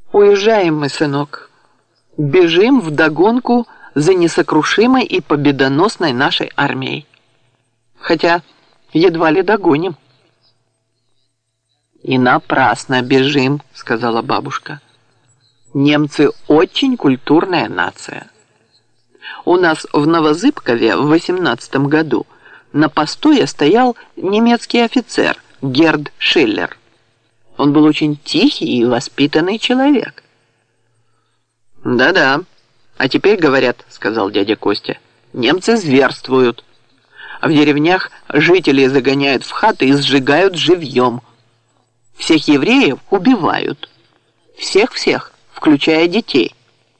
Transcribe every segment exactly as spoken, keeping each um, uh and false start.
Уезжаем мы, сынок. Бежим вдогонку за несокрушимой и победоносной нашей армией. Хотя едва ли догоним. И напрасно бежим, сказала бабушка. Немцы очень культурная нация. У нас в Новозыбкове в восемнадцатом году на постое стоял немецкий офицер Герд Шиллер. Он был очень тихий и воспитанный человек. «Да-да, а теперь, говорят, — сказал дядя Костя, — немцы зверствуют. А в деревнях жителей загоняют в хаты и сжигают живьем. Всех евреев убивают. Всех-всех, включая детей».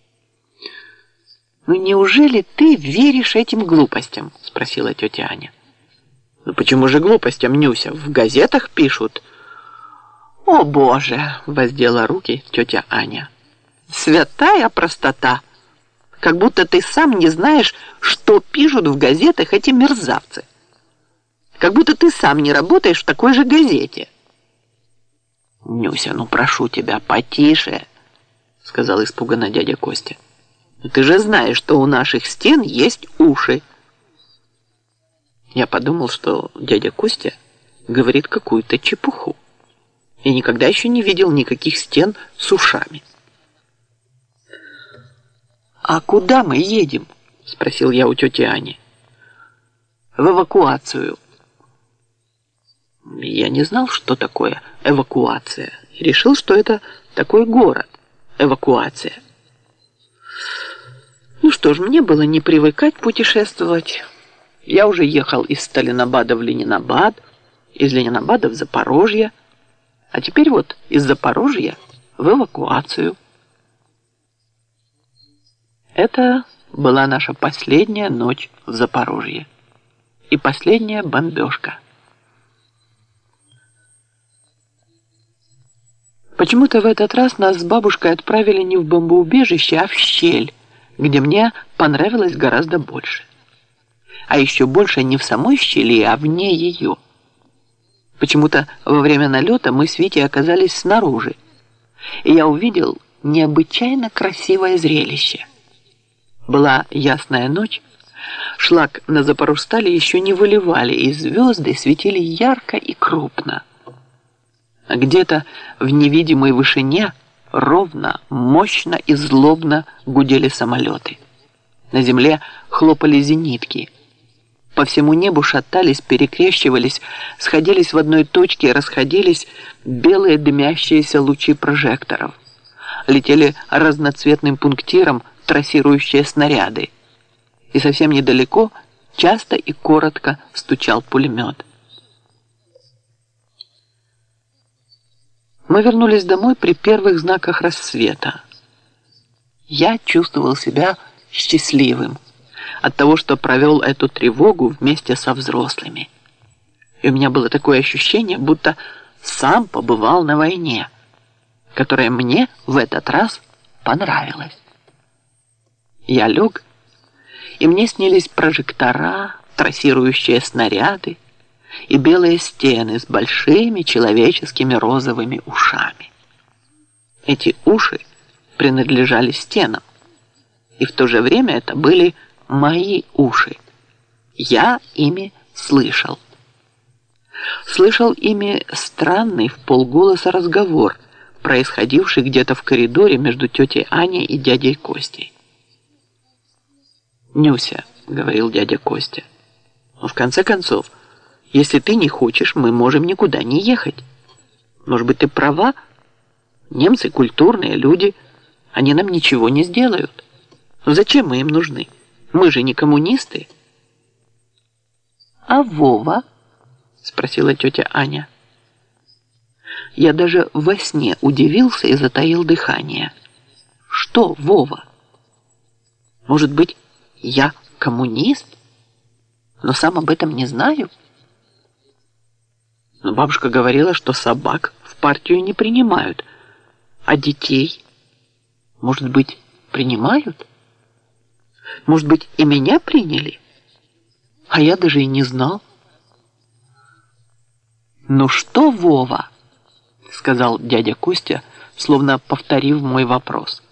«Ну неужели ты веришь этим глупостям?» — спросила тетя Аня. «Ну почему же глупостям, Нюся? В газетах пишут». «О, Боже!» — воздела руки тетя Аня. «Святая простота! Как будто ты сам не знаешь, что пишут в газетах эти мерзавцы. Как будто ты сам не работаешь в такой же газете». «Нюся, ну прошу тебя, потише!» — сказал испуганно дядя Костя. «Ты же знаешь, что у наших стен есть уши». Я подумал, что дядя Костя говорит какую-то чепуху. Я никогда еще не видел никаких стен с ушами. «А куда мы едем?» — спросил я у тети Ани. «В эвакуацию». Я не знал, что такое эвакуация. И решил, что это такой город. Эвакуация. Ну что ж, мне было не привыкать путешествовать. Я уже ехал из Сталинабада в Ленинабад, из Ленинабада в Запорожье, а теперь вот из Запорожья в эвакуацию. Это была наша последняя ночь в Запорожье и последняя бомбежка. Почему-то в этот раз нас с бабушкой отправили не в бомбоубежище, а в щель, где мне понравилось гораздо больше. А еще больше не в самой щели, а вне ее. Почему-то во время налета мы с Витей оказались снаружи, и я увидел необычайно красивое зрелище. Была ясная ночь, шлак на Запорожстале еще не выливали, и звезды светили ярко и крупно. А где-то в невидимой вышине ровно, мощно и злобно гудели самолеты. На земле хлопали зенитки. По всему небу шатались, перекрещивались, сходились в одной точке и расходились белые дымящиеся лучи прожекторов. Летели разноцветным пунктиром трассирующие снаряды. И совсем недалеко часто и коротко стучал пулемет. Мы вернулись домой при первых знаках рассвета. Я чувствовал себя счастливым от того, что провел эту тревогу вместе со взрослыми. И у меня было такое ощущение, будто сам побывал на войне, которая мне в этот раз понравилась. Я лег, и мне снились прожектора, трассирующие снаряды и белые стены с большими человеческими розовыми ушами. Эти уши принадлежали стенам, и в то же время это были мои уши. Я ими слышал. Слышал ими странный вполголоса разговор, происходивший где-то в коридоре между тетей Аней и дядей Костей. «Нюся», — говорил дядя Костя, — «ну, в конце концов, если ты не хочешь, мы можем никуда не ехать. Может быть, ты права? Немцы культурные люди, они нам ничего не сделают. Но зачем мы им нужны? Мы же не коммунисты». «А Вова?» — спросила тетя Аня. Я даже во сне удивился и затаил дыхание. «Что, Вова? Может быть, я коммунист, но сам об этом не знаю?» Но бабушка говорила, что собак в партию не принимают, а детей, может быть, принимают? Может быть, и меня приняли? А я даже и не знал. «Ну что, Вова?» — сказал дядя Костя словно повторив мой вопрос.